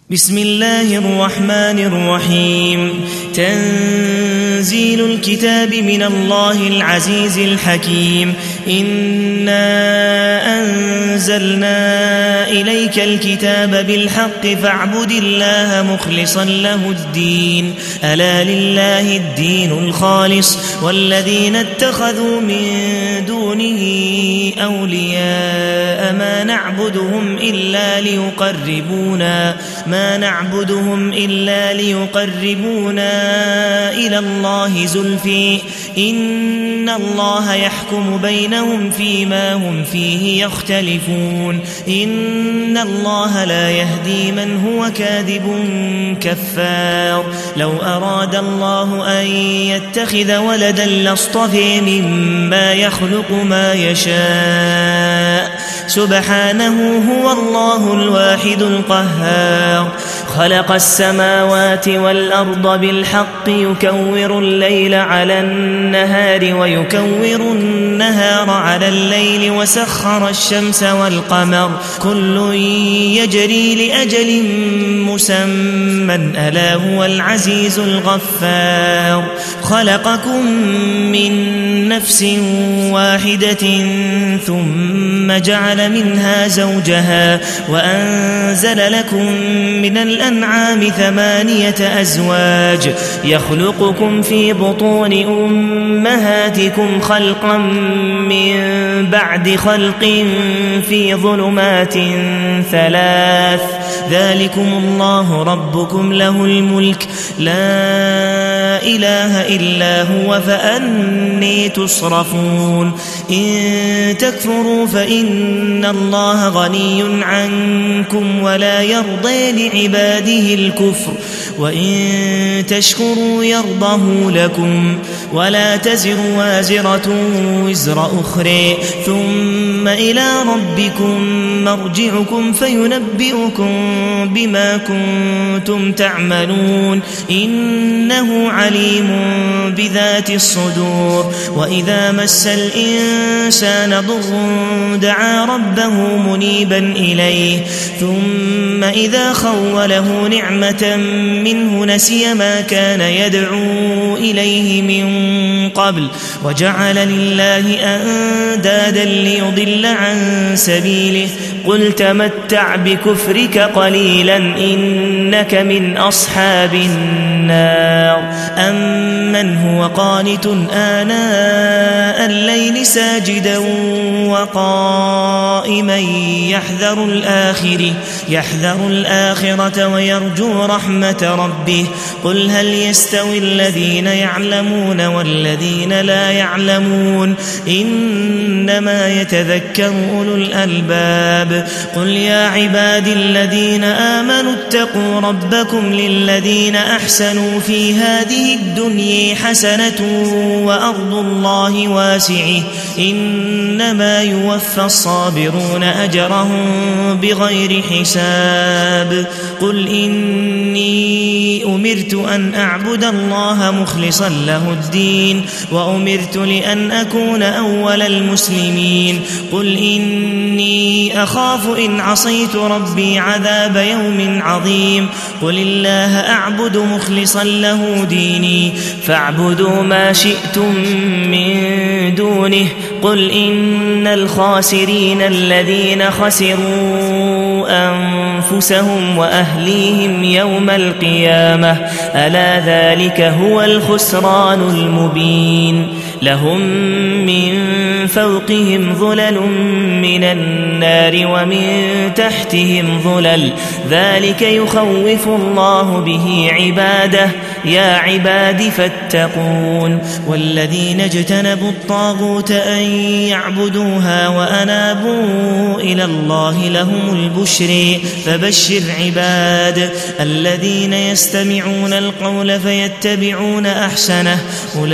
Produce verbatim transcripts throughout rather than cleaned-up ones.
بسم الله الرحمن الرحيم تنزيل الكتاب من الله العزيز الحكيم إنا أنزلنا إليك الكتاب بالحق فاعبد الله مخلصا له الدين ألا لله الدين الخالص والذين اتخذوا من دونه أولياء ما نعبدهم إلا ليقربونا ما نعبدهم إلا ليقربونا إلى الله زلفي إن الله يحكم بينهم فيما هم فيه يختلفون إن الله لا يهدي من هو كاذب كفار لو أراد الله أن يتخذ ولدا لاصطفى مما يخلق ما يشاء سبحانه هو الله الواحد القهار خلق السماوات والأرض بالحق يكور الليل على النهار ويكور النهار على الليل وسخر الشمس والقمر كل يجري لأجل مسمى ألا هو العزيز الغفار خلقكم من نفس واحدة ثم جعل منها زوجها وأنزل لكم من الأنعام ثمانية أزواج يخلقكم في بطون أمهاتكم خلقا من بعد خلق في ظلمات ثلاث ذلكم الله ربكم له الملك لا إله إلا هو فأني تصرفون إن تكفروا فإن الله غني عنكم ولا يرضي لعباده الكفر وإن تشكروا يرضه لكم ولا تزر وازرة وزر أخرى ثم إلى ربكم مرجعكم فينبئكم بما كنتم تعملون إنه عليم بذات الصدور وإذا مس الإنسان ضر دعا ربه منيبا إليه ثم إذا خوله نعمة منه نسي ما كان يدعو إليه من قبل وجعل لله أندادا ليضل عن سبيله قل تمتع بكفرك قليلا إنك من أصحاب النار أمن هو قانت آناء الليل ساجدا وقائما يحذر الآخرة يحذر الآخرة ويرجو رحمة ربه قل هل يستوي الذين يعلمون والذين لا يعلمون إنما يتذكر أولو الألباب قل يا عبادي الذين آمنوا اتقوا ربكم للذين أحسنوا في هذه الدنيا حسنة وأرض الله واسعة إنما يوفى الصابرون أجرهم بغير حساب قل إني أمرت أن أعبد الله مخلصا له الدين وأمرت لأن أكون أول المسلمين قل إني أخاف إن عصيت ربي عذاب يوم عظيم قل الله أعبد مخلصا له ديني فاعبدوا ما شئتم من دونه قل إن الخاسرين الذين خسروا أنفسهم وأهليهم يوم القيامة ألا ذلك هو الخسران المبين لهم من فوقهم ظلل من النار ومن تحتهم ظلل ذلك يخوف الله به عباده يا عباد فاتقون والذين اجتنبوا الطاغوت أن يعبدوها وأنابوا إلى الله لهم البشر فبشر عباد الذين يستمعون القول فيتبعون أحسنه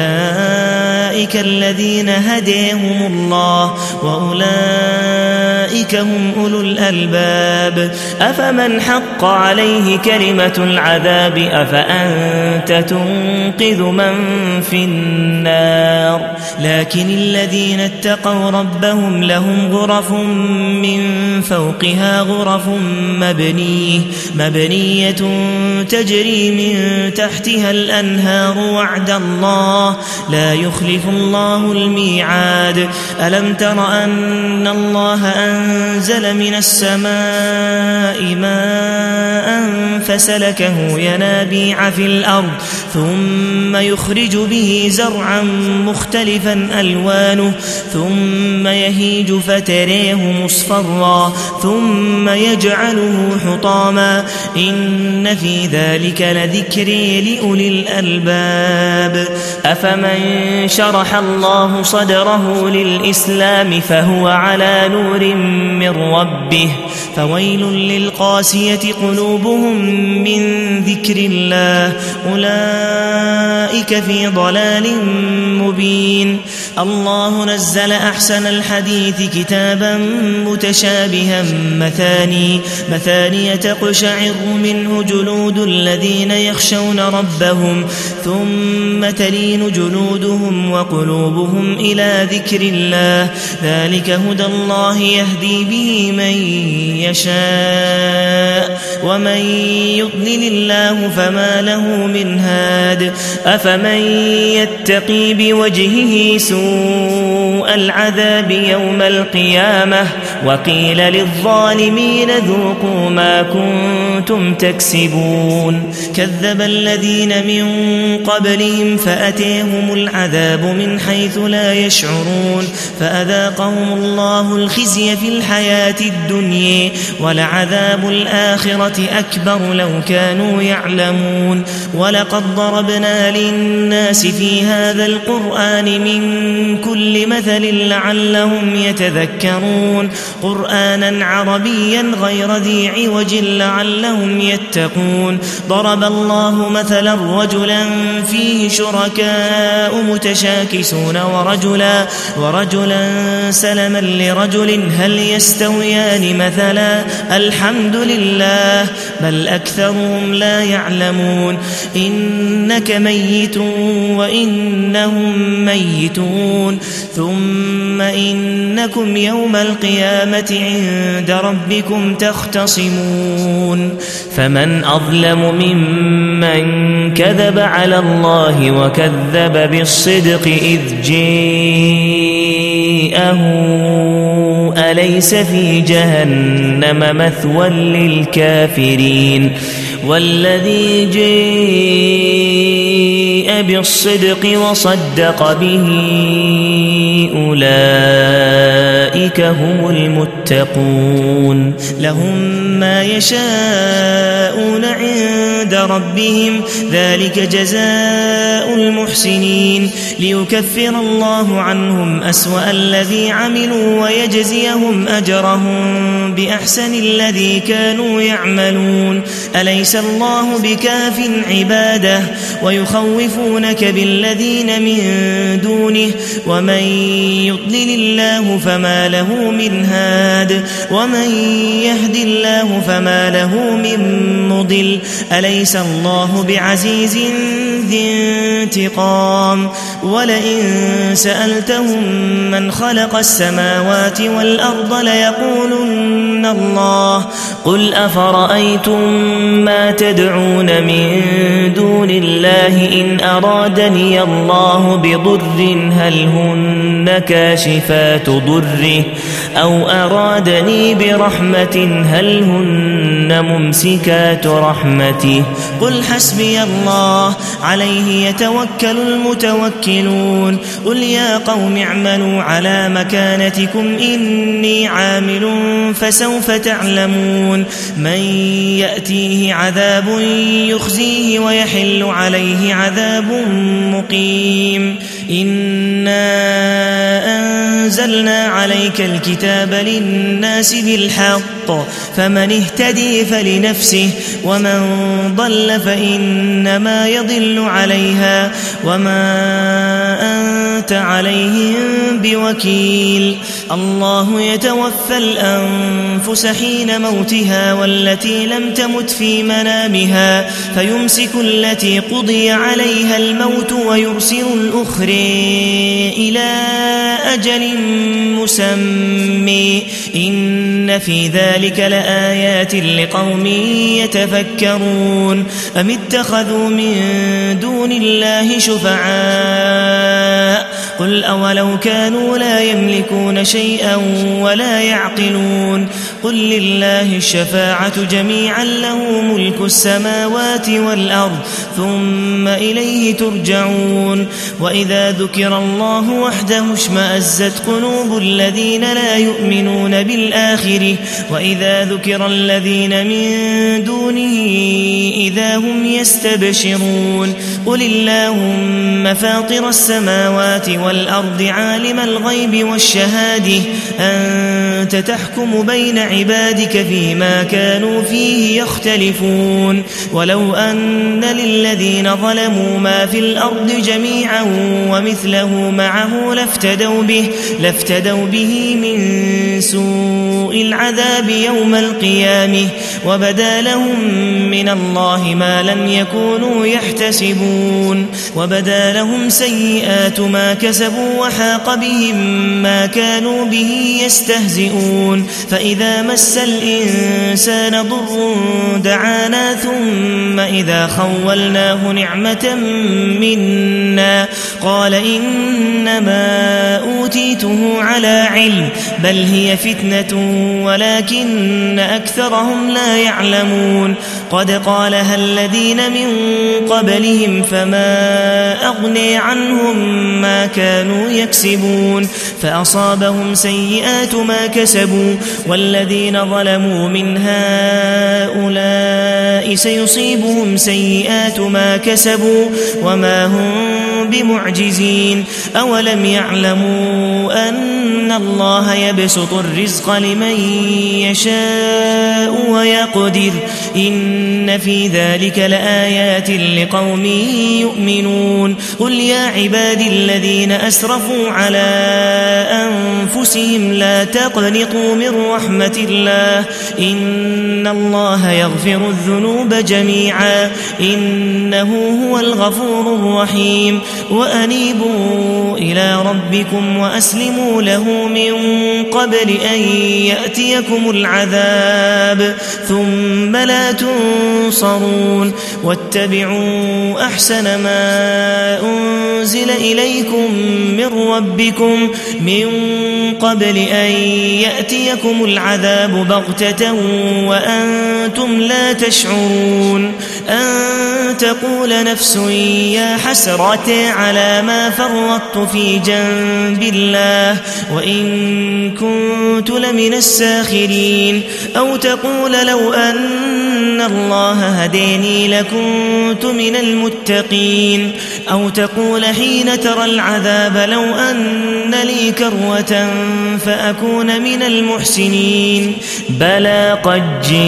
أولئك الذين هديهم الله وأولئك أولئك هم أولو الألباب أفمن حق عليه كلمة العذاب أفأنت تنقذ من في النار لكن الذين اتقوا ربهم لهم غرف من فوقها غرف مبنية, مبنية تجري من تحتها الأنهار وعد الله لا يخلف الله الميعاد ألم تر أن الله أنزل من السماء ماء فسلكه ينابيع في الأرض ثم يخرج به زرعا مختلفا ألوانه ثم يهيج فتريه مصفرا ثم يجعله حطاما إن في ذلك لذكر لأولي الألباب أفمن شرح الله صدره للإسلام فهو على نور من ربه فويل للقاسية قلوبهم من ذكر الله أولئك في ضلال مبين الله نزل أحسن الحديث كتابا متشابها مثاني مثانية تقشعر منه جلود الذين يخشون ربهم ثم تلين جلودهم وقلوبهم إلى ذكر الله ذلك هدى الله يهدي به من يشاء ومن يضلل الله فما له من هاد أفمن يتقي بوجهه سوء العذاب يوم القيامة وقيل للظالمين ذوقوا ما كنتم تكسبون كذب الذين من قبلهم فأتيهم العذاب من حيث لا يشعرون فأذاقهم الله الخزي في الحياة الدنيا ولعذاب الآخرة أكبر لو كانوا يعلمون ولقد ضربنا للناس في هذا القرآن من كل مثل لعلهم يتذكرون قرآنا عربيا غير ذي عوج لعلهم يتقون ضرب الله مثلا رجلا فيه شركاء متشاكسون ورجلا, ورجلا سلما لرجل هل يستويان مثلا الحمد لله بل أكثرهم لا يعلمون إنك ميت وإنهم ميتون ثم إنكم يوم القيامة عند ربكم تختصمون فمن أظلم ممن كذب على الله وكذب بالصدق إذ جاءه أليس في جهنم مثوى للكافرين والذي جاء بالصدق وصدق به أولئك هم المتقون لهم ما يشاءون عند ربهم ذلك جزاء المحسنين ليكفر الله عنهم أسوأ الذي عملوا ويجزيهم أجرهم بأحسن الذي كانوا يعملون أليس الله بكاف عباده ويخوفونك بالذين من دونه ومن يضلل الله فما له من هاد ومن يهد الله فما له من مضل أليس الله بعزيز ذي انتقام ولئن سألتهم من خلق السماوات والأرض ليقولن الله قل أفرأيتم ما تدعون من دون الله إن أرادني الله بضر هل هن كاشفات ضره أو أرادني برحمة هل هن ممسكات رحمته قل حسبي الله عليه يتوكل المتوكلون قل يا قوم اعملوا على مكانتكم إني عامل فسوف تعلمون من يأتيه عذاب يخزيه ويحل عليه عذاب مقيم إنا أنزلنا عليك الكتاب للناس بالحق فمن اهتدي فلنفسه ومن ضل فإنما يضل عليها وما أنت أنت عليهم بوكيل الله يتوفى الأنفس حين موتها والتي لم تمت في منامها فيمسك التي قضي عليها الموت ويرسل الأخرى إلى أجل مسمى إن في ذلك لآيات لقوم يتفكرون أم اتخذوا من دون الله شفعاء قل أولو كانوا لا يملكون شيئا ولا يعقلون قل لله الشفاعة جميعا له ملك السماوات والأرض ثم إليه ترجعون وإذا ذكر الله وحده اشمأزت قلوب الذين لا يؤمنون بالآخرة وإذا ذكر الذين من دونه إذا هم يستبشرون قل اللهم فاطر السماوات والأرض عالم الغيب والشهادة أنت تحكم بين عبادك فيما كانوا فيه يختلفون ولو أن للذين ظلموا ما في الأرض جميعا ومثله معه لافتدوا به, لافتدوا به من سوء العذاب يوم القيامة وبدا لهم من الله ما لم يكونوا يحتسبون وبدا لهم سيئات ما كسبوا وحاق بهم ما كانوا به يستهزئون فإذا مس الإنسان ضر دعانا ثم إذا خولناه نعمة منا قال إنما أوتيته على علم بل هي فتنة ولكن أكثرهم لا يعلمون قد قالها الذين من قبلهم فما أغني عنهم ما كانوا يكسبون فأصابهم سيئات ما كسبوا والذين ظلموا من هؤلاء سيصيبهم سيئات ما كسبوا وما هم بمعجزين أولم يعلموا أن الله يبسط الرزق لمن يشاء ويقدر إن في ذلك لآيات لقوم يؤمنون قل يا عبادي الذين أسرفوا على أنفسهم لا تقنطوا من رحمة الله إن الله يغفر الذنوب جميعا إنه هو الغفور الرحيم وأنيبوا إلى ربكم وأسلموا له من قبل أن يأتيكم العذاب ثم لا تنصرون واتبعوا أحسن ما أنزل إليكم من ربكم من قبل أن يأتيكم العذاب بغتة وأنتم لا تشعرون أن تقول نفس يا حسرة على ما فرطت في جنب الله وإن كنت لمن الساخرين أو تقول لو أن الله هديني لكنت من المتقين أو تقول حين ترى العذاب لو أن لي كروة فأكون من المحسنين بلى قد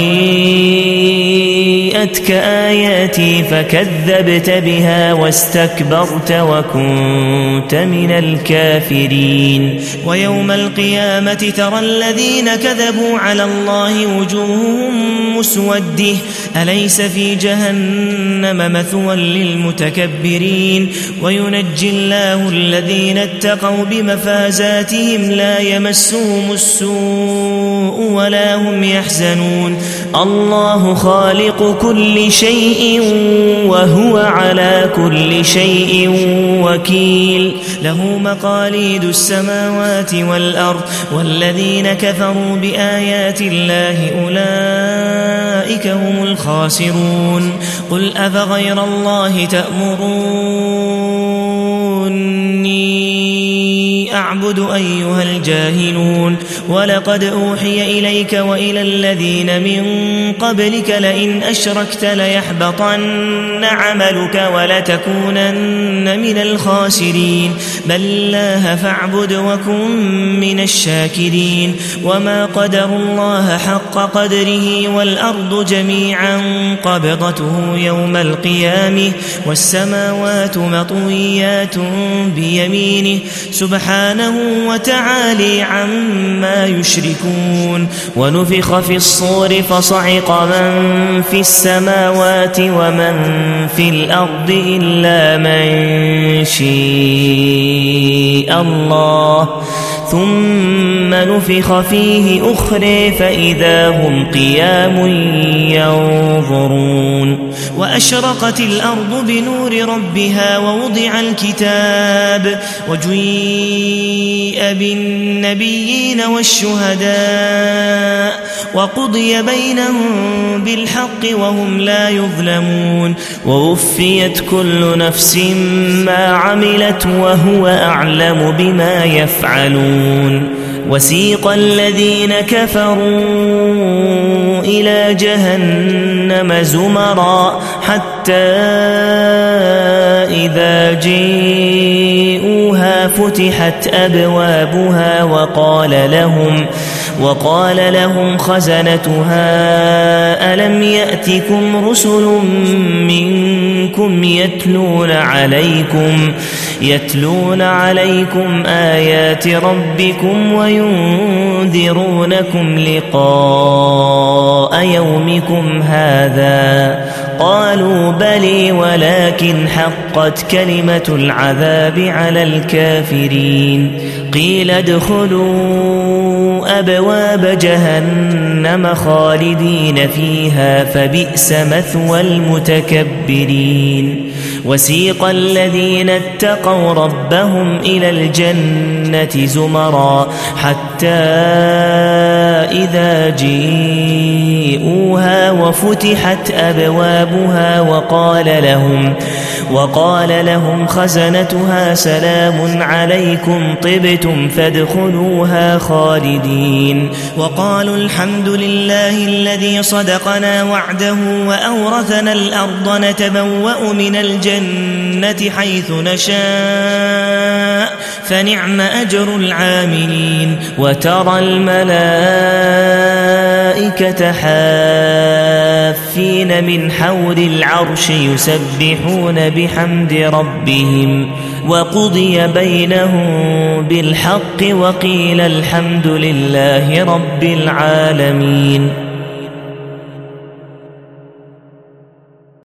جيءتك آياتي فكذبت بها واستكبرت وكنت من الكافرين ويوم القيامة ترى الذين كذبوا على الله وجوههم مسودة أليس في جهنم مثوى للمتكبرين وينجي الله الذين اتقوا بمفازاتهم لا يمسهم السوء ولا هم يحزنون الله خالق كل شيء وهو على كل شيء وكيل له مقاليد السماوات والأرض والذين كفروا بآيات الله أولئك هم الخاسرون قل أفغير الله تأمروني أعبد أيها الجاهلون ولقد أوحي إليك وإلى الذين من قبلك لئن أشركت ليحبطن عملك ولتكونن من الخاسرين بل الله فاعبد وكن من الشاكرين وما قدر الله حق قدره والأرض جميعا قبضته يوم القيامة والسماوات مطويات بيمينه سبحانه وتعالى عما يشركون ونفخ في الصور فصعق من في السماوات ومن في الأرض إلا من شاء الله ثم نفخ فيه أخرى فإذا هم قيام ينظرون وأشرقت الأرض بنور ربها ووضع الكتاب وجيء بالنبيين والشهداء وقضي بينهم بالحق وهم لا يظلمون ووفيت كل نفس ما عملت وهو أعلم بما يفعلون وسيق الذين كفروا إلى جهنم زمرا حتى إذا جاءوها فتحت أبوابها وقال لهم وقال لهم خزنتها ألم يأتكم رسل منكم يتلون عليكم يتلون عليكم آيات ربكم وينذرونكم لقاء يومكم هذا قالوا بلي ولكن حقت كلمة العذاب على الكافرين قيل ادخلوا أبواب جهنم خالدين فيها فبئس مثوى المتكبرين وسيق الذين اتقوا ربهم إلى الجنة زمرا حتى إذا جاءوها وفتحت أبوابها وقال لهم وقال لهم خزنتها سلام عليكم طبتم فادخلوها خالدين وقالوا الحمد لله الذي صدقنا وعده وأورثنا الأرض نتبوأ من الجنة حيث نشاء فنعم أجر العاملين وترى الملائكة حافين من حول العرش يسبحون بحمد ربهم وقضي بينهم بالحق وقيل الحمد لله رب العالمين